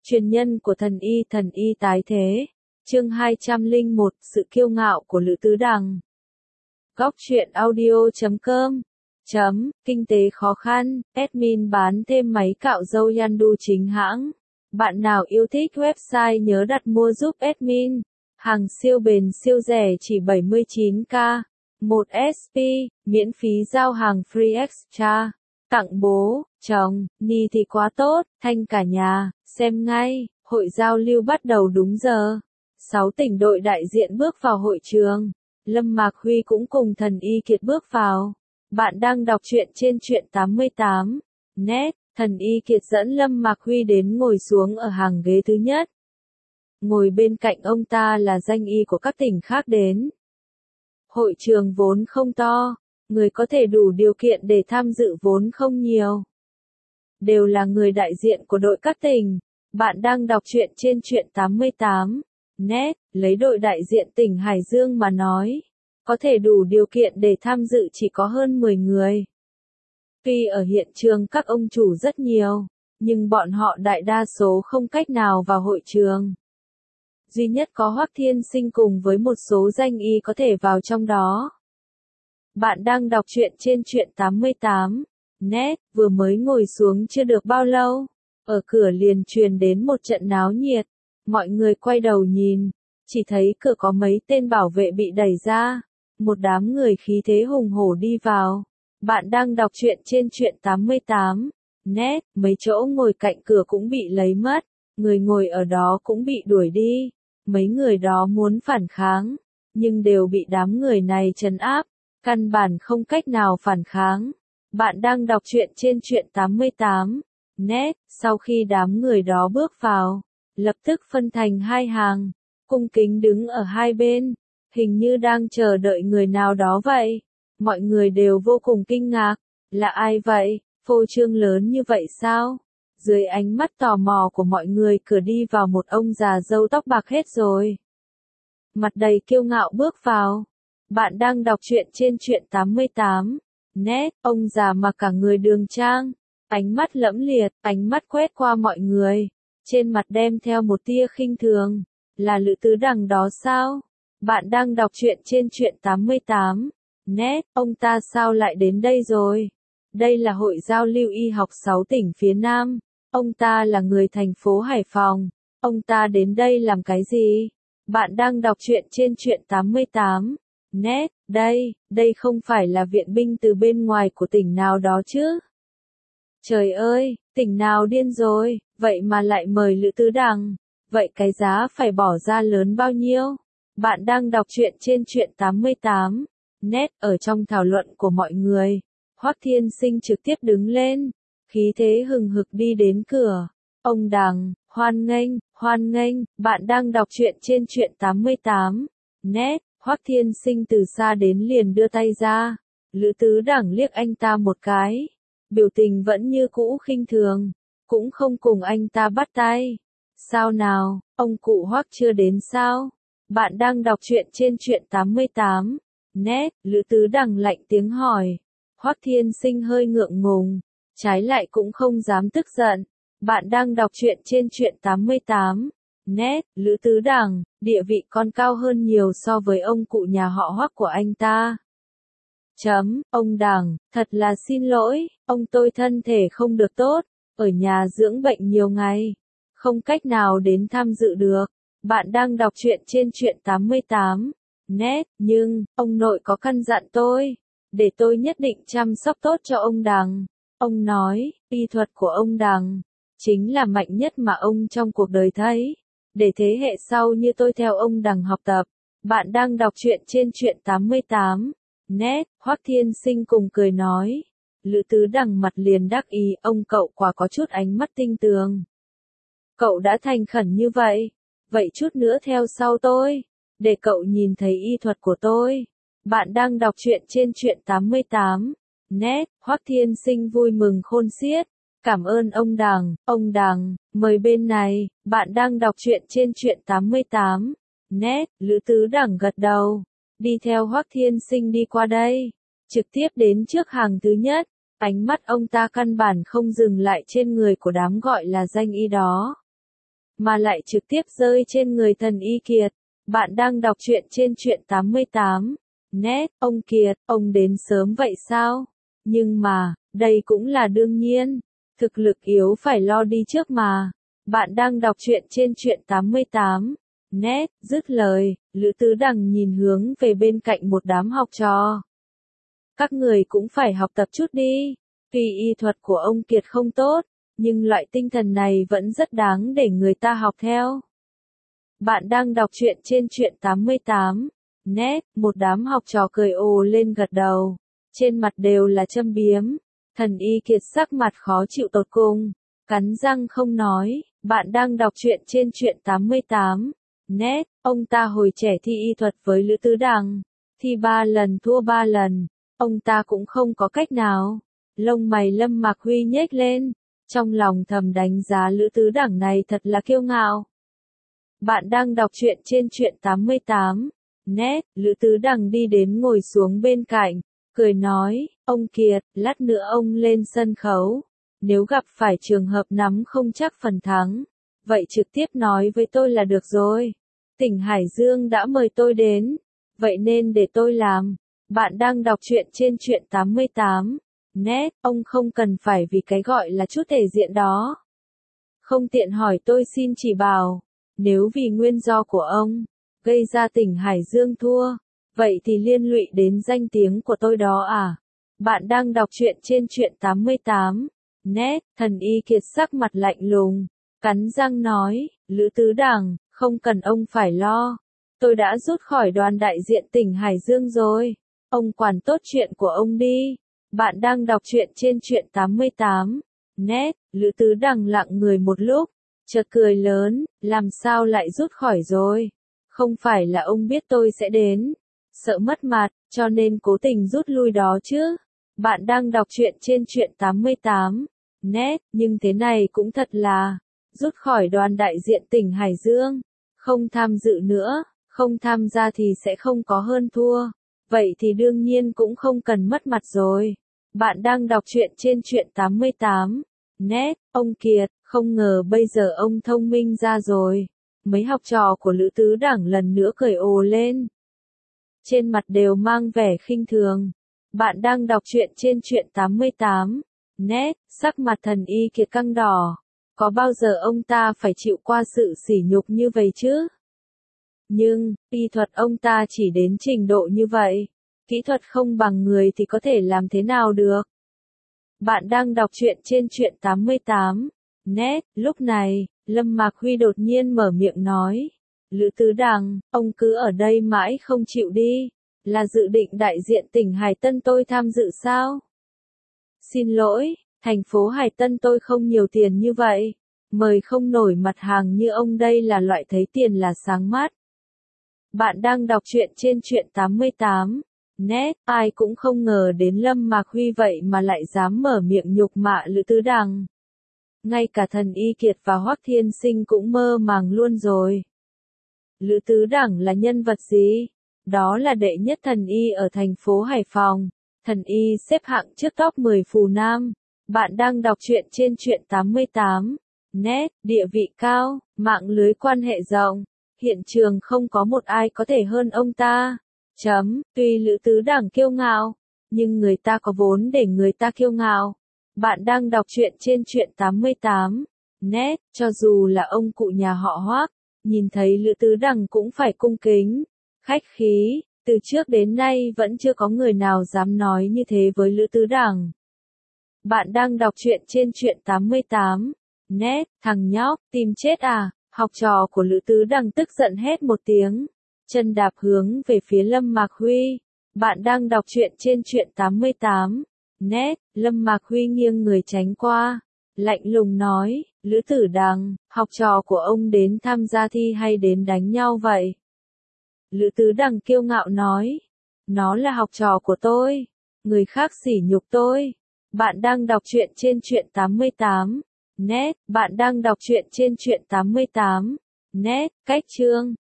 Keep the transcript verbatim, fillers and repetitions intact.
Truyền nhân của thần y thần y tái thế. Chương hai trăm lẻ một, sự kiêu ngạo của Lữ Tứ Đằng. Góc truyện audio chấm com chấm, kinh tế khó khăn, admin bán thêm máy cạo râu Yandu chính hãng. Bạn nào yêu thích website nhớ đặt mua giúp admin. Hàng siêu bền siêu rẻ chỉ bảy mươi chín k. một ét pê, miễn phí giao hàng free extra. Tặng bố, chồng, ni thì quá tốt, thanh cả nhà, xem ngay, hội giao lưu bắt đầu đúng giờ. Sáu tỉnh đội đại diện bước vào hội trường. Lâm Mạc Huy cũng cùng thần y kiệt bước vào. Bạn đang đọc truyện trên truyện tám mươi tám. Net, thần y kiệt dẫn Lâm Mạc Huy đến ngồi xuống ở hàng ghế thứ nhất. Ngồi bên cạnh ông ta là danh y của các tỉnh khác đến. Hội trường vốn không to, người có thể đủ điều kiện để tham dự vốn không nhiều. Đều là người đại diện của đội các tỉnh. Bạn đang đọc truyện trên truyện tám mươi tám. Net, lấy đội đại diện tỉnh Hải Dương mà nói. Có thể đủ điều kiện để tham dự chỉ có hơn mười người. Tuy ở hiện trường các ông chủ rất nhiều, nhưng bọn họ đại đa số không cách nào vào hội trường. Duy nhất có Hoắc Thiên Sinh cùng với một số danh y có thể vào trong đó. Bạn đang đọc truyện trên truyện tám mươi tám. Net, vừa mới ngồi xuống chưa được bao lâu. Ở cửa liền truyền đến một trận náo nhiệt. Mọi người quay đầu nhìn. Chỉ thấy cửa có mấy tên bảo vệ bị đẩy ra. Một đám người khí thế hùng hổ đi vào. Bạn đang đọc truyện trên truyện tám mươi tám. Net, mấy chỗ ngồi cạnh cửa cũng bị lấy mất. Người ngồi ở đó cũng bị đuổi đi. Mấy người đó muốn phản kháng. Nhưng đều bị đám người này trấn áp. Căn bản không cách nào phản kháng. Bạn đang đọc truyện trên truyện tám mươi tám. Net, sau khi đám người đó bước vào, lập tức phân thành hai hàng, cung kính đứng ở hai bên, hình như đang chờ đợi người nào đó vậy. Mọi người đều vô cùng kinh ngạc, là ai vậy, phô trương lớn như vậy sao? Dưới ánh mắt tò mò của mọi người cửa đi vào một ông già râu tóc bạc hết rồi. Mặt đầy kiêu ngạo bước vào. Bạn đang đọc truyện trên truyện tám mươi tám. Net, ông già mặc cả người đường trang, ánh mắt lẫm liệt, ánh mắt quét qua mọi người, trên mặt đem theo một tia khinh thường, là Lữ Tứ Đằng đó sao? Bạn đang đọc truyện trên truyện tám mươi tám. Net, ông ta sao lại đến đây rồi? Đây là hội giao lưu y học sáu tỉnh phía Nam, ông ta là người thành phố Hải Phòng, ông ta đến đây làm cái gì? Bạn đang đọc truyện trên truyện tám mươi tám. Net, đây, đây không phải là viện binh từ bên ngoài của tỉnh nào đó chứ? Trời ơi, tỉnh nào điên rồi, vậy mà lại mời Lữ Tứ Đằng, vậy cái giá phải bỏ ra lớn bao nhiêu? Bạn đang đọc truyện trên truyện tám mươi tám. Net, ở trong thảo luận của mọi người, Hoắc Thiên Sinh trực tiếp đứng lên, khí thế hừng hực đi đến cửa. Ông Đằng, hoan nghênh, hoan nghênh, bạn đang đọc truyện trên truyện tám mươi tám. Net, Hoắc Thiên Sinh từ xa đến liền đưa tay ra. Lữ Tứ Đằng liếc anh ta một cái. Biểu tình vẫn như cũ khinh thường. Cũng không cùng anh ta bắt tay. Sao nào, ông cụ Hoắc chưa đến sao? Bạn đang đọc truyện trên truyện tám mươi tám. Net, Lữ Tứ Đằng lạnh tiếng hỏi. Hoắc Thiên Sinh hơi ngượng ngùng. Trái lại cũng không dám tức giận. Bạn đang đọc truyện trên truyện tám mươi tám. Net, Lữ Tứ Đằng, địa vị còn cao hơn nhiều so với ông cụ nhà họ Hoắc của anh ta. Chấm, ông Đằng, thật là xin lỗi, ông tôi thân thể không được tốt, ở nhà dưỡng bệnh nhiều ngày, không cách nào đến tham dự được. Bạn đang đọc truyện trên truyện tám mươi tám. Net, nhưng, ông nội có căn dặn tôi, để tôi nhất định chăm sóc tốt cho ông Đằng. Ông nói, y thuật của ông Đằng, chính là mạnh nhất mà ông trong cuộc đời thấy. Để thế hệ sau như tôi theo ông Đằng học tập. Bạn đang đọc truyện trên truyện tám mươi tám. Net, Hoắc Thiên Sinh cùng cười nói. Lữ Tứ Đằng mặt liền đắc ý, ông cậu quả có chút ánh mắt tinh tường. Cậu đã thành khẩn như vậy, vậy chút nữa theo sau tôi, để cậu nhìn thấy y thuật của tôi. Bạn đang đọc truyện trên truyện tám mươi tám. Net, Hoắc Thiên Sinh vui mừng khôn xiết. Cảm ơn ông Đằng, ông Đằng, mời bên này, bạn đang đọc truyện trên truyện tám mươi tám. Net, Lữ Tứ Đằng gật đầu, đi theo Hoắc Thiên Sinh đi qua đây, trực tiếp đến trước hàng thứ nhất, ánh mắt ông ta căn bản không dừng lại trên người của đám gọi là danh y đó. mà lại trực tiếp rơi trên người Thần Y Kiệt. Bạn đang đọc truyện trên truyện tám mươi tám. Net, ông Kiệt, ông đến sớm vậy sao? Nhưng mà, đây cũng là đương nhiên. Thực lực yếu phải lo đi trước mà. Bạn đang đọc truyện trên truyện tám mươi tám. Net, dứt lời, Lữ Tứ Đằng nhìn hướng về bên cạnh một đám học trò. Các người cũng phải học tập chút đi. Tuy y thuật của ông Kiệt không tốt, nhưng loại tinh thần này vẫn rất đáng để người ta học theo. Bạn đang đọc truyện trên truyện tám mươi tám. Net, một đám học trò cười ồ lên gật đầu. Trên mặt đều là châm biếm. Thần Y Kiệt sắc mặt khó chịu tột cùng. Cắn răng không nói. Bạn đang đọc truyện trên truyện tám mươi tám. Net, ông ta hồi trẻ thi y thuật với Lữ Tứ Đằng. Thi ba lần thua ba lần. Ông ta cũng không có cách nào. Lông mày Lâm Mạc Huy nhếch lên. Trong lòng thầm đánh giá Lữ Tứ Đằng này thật là kiêu ngạo. Bạn đang đọc truyện trên truyện tám mươi tám. Net, Lữ Tứ Đằng đi đến ngồi xuống bên cạnh, cười nói, ông Kiệt, lát nữa ông lên sân khấu. Nếu gặp phải trường hợp nắm không chắc phần thắng, vậy trực tiếp nói với tôi là được rồi. Tỉnh Hải Dương đã mời tôi đến, vậy nên để tôi làm. Bạn đang đọc truyện trên truyện tám mươi tám. Net, ông không cần phải vì cái gọi là chút thể diện đó. Không tiện hỏi tôi xin chỉ bảo, nếu vì nguyên do của ông, gây ra tỉnh Hải Dương thua, vậy thì liên lụy đến danh tiếng của tôi đó à? Bạn đang đọc truyện trên truyện tám mươi tám. Net, Thần Y Kiệt sắc mặt lạnh lùng, cắn răng nói, Lữ Tứ Đằng, không cần ông phải lo. Tôi đã rút khỏi đoàn đại diện tỉnh Hải Dương rồi. Ông quản tốt chuyện của ông đi. Bạn đang đọc truyện trên truyện tám mươi tám. Net, Lữ Tứ Đằng lặng người một lúc, chợt cười lớn, làm sao lại rút khỏi rồi? Không phải là ông biết tôi sẽ đến, sợ mất mặt, cho nên cố tình rút lui đó chứ. Bạn đang đọc truyện trên truyện tám mươi tám. Net, nhưng thế này cũng thật là, rút khỏi đoàn đại diện tỉnh Hải Dương, không tham dự nữa, không tham gia thì sẽ không có hơn thua. Vậy thì đương nhiên cũng không cần mất mặt rồi. Bạn đang đọc truyện trên truyện tám mươi tám. Net, ông Kiệt, không ngờ bây giờ ông thông minh ra rồi. Mấy học trò của Lữ Tứ Đằng lần nữa cười ồ lên. Trên mặt đều mang vẻ khinh thường. Bạn đang đọc truyện trên truyện tám mươi tám. Net, sắc mặt Thần Y Kiệt căng đỏ. Có bao giờ ông ta phải chịu qua sự sỉ nhục như vậy chứ? Nhưng, y thuật ông ta chỉ đến trình độ như vậy. Kỹ thuật không bằng người thì có thể làm thế nào được? Bạn đang đọc truyện trên truyện tám mươi tám. Net, lúc này, Lâm Mạc Huy đột nhiên mở miệng nói. Lữ Tứ Đằng, ông cứ ở đây mãi không chịu đi. Là dự định đại diện tỉnh Hải Tân tôi tham dự sao? Xin lỗi, thành phố Hải Tân tôi không nhiều tiền như vậy. Mời không nổi mặt hàng như ông đây là loại thấy tiền là sáng mắt. Bạn đang đọc truyện trên truyện tám mươi tám. Net, ai cũng không ngờ đến Lâm Mạc Huy vậy mà lại dám mở miệng nhục mạ Lữ Tứ Đằng. Ngay cả Thần Y Kiệt và Hoắc Thiên Sinh cũng mơ màng luôn rồi. Lữ Tứ Đằng là nhân vật gì? Đó là đệ nhất thần y ở thành phố Hải Phòng. Thần y xếp hạng trước top mười phù nam. Bạn đang đọc truyện trên truyện tám mươi tám. Net, địa vị cao, mạng lưới quan hệ rộng. Hiện trường không có một ai có thể hơn ông ta. Chấm, tuy Lữ Tứ Đằng kiêu ngạo, nhưng người ta có vốn để người ta kiêu ngạo. Bạn đang đọc truyện trên truyện tám mươi tám. Net, cho dù là ông cụ nhà họ Hoắc, nhìn thấy Lữ Tứ Đằng cũng phải cung kính, khách khí, từ trước đến nay vẫn chưa có người nào dám nói như thế với Lữ Tứ Đằng. Bạn đang đọc truyện trên truyện tám mươi tám. Net, thằng nhóc, tìm chết à? Học trò của Lữ Tứ Đằng tức giận hét một tiếng, chân đạp hướng về phía Lâm Mạc Huy. Bạn đang đọc truyện trên truyện tám mươi tám. Net, Lâm Mạc Huy nghiêng người tránh qua, lạnh lùng nói, Lữ Tử Đằng, học trò của ông đến tham gia thi hay đến đánh nhau vậy? Lữ Tứ Đằng kiêu ngạo nói, nó là học trò của tôi, người khác sỉ nhục tôi. Bạn đang đọc truyện trên truyện tám mươi tám. Net, bạn đang đọc truyện trên truyện tám mươi tám. Net, cách chương.